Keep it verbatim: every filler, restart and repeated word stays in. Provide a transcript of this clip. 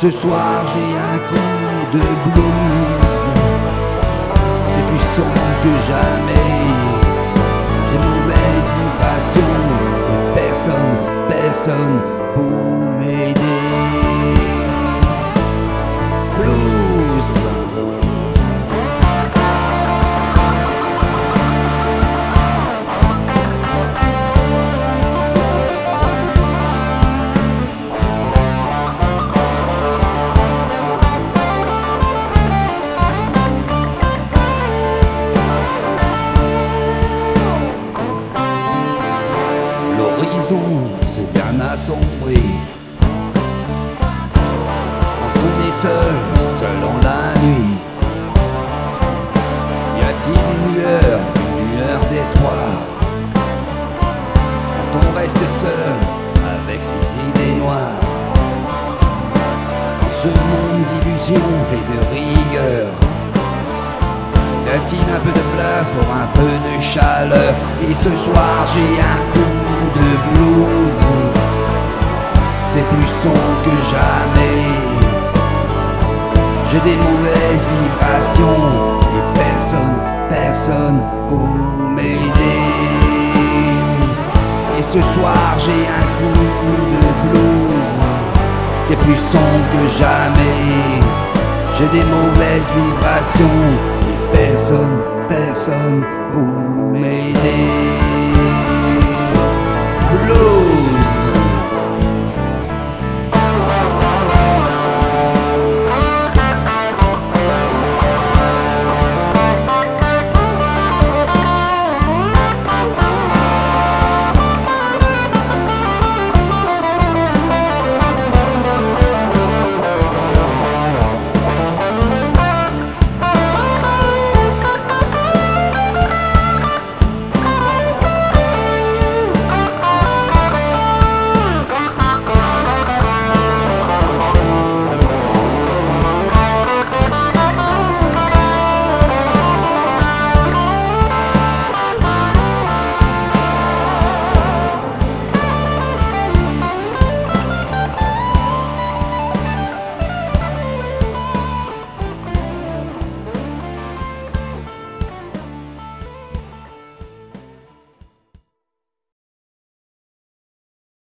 ce soir j'ai un coup de blues. C'est plus sombre que jamais. J'ai mauvaise vibration et personne, personne pour m'aider. Blues. L'horizon s'est bien assombri. Quand on est seul, seul en la nuit, y a-t-il une lueur, une lueur d'espoir? Quand on reste seul avec ses idées noires, dans ce monde d'illusions et de rigueur, y a-t-il un peu de place pour un peu de chaleur? Et ce soir j'ai un coup de blues. C'est plus sombre que jamais. J'ai des mauvaises vibrations et personne, personne pour m'aider. Et ce soir j'ai un coup de blues. C'est plus sombre que jamais. J'ai des mauvaises vibrations. Personne, personne pour m'aider.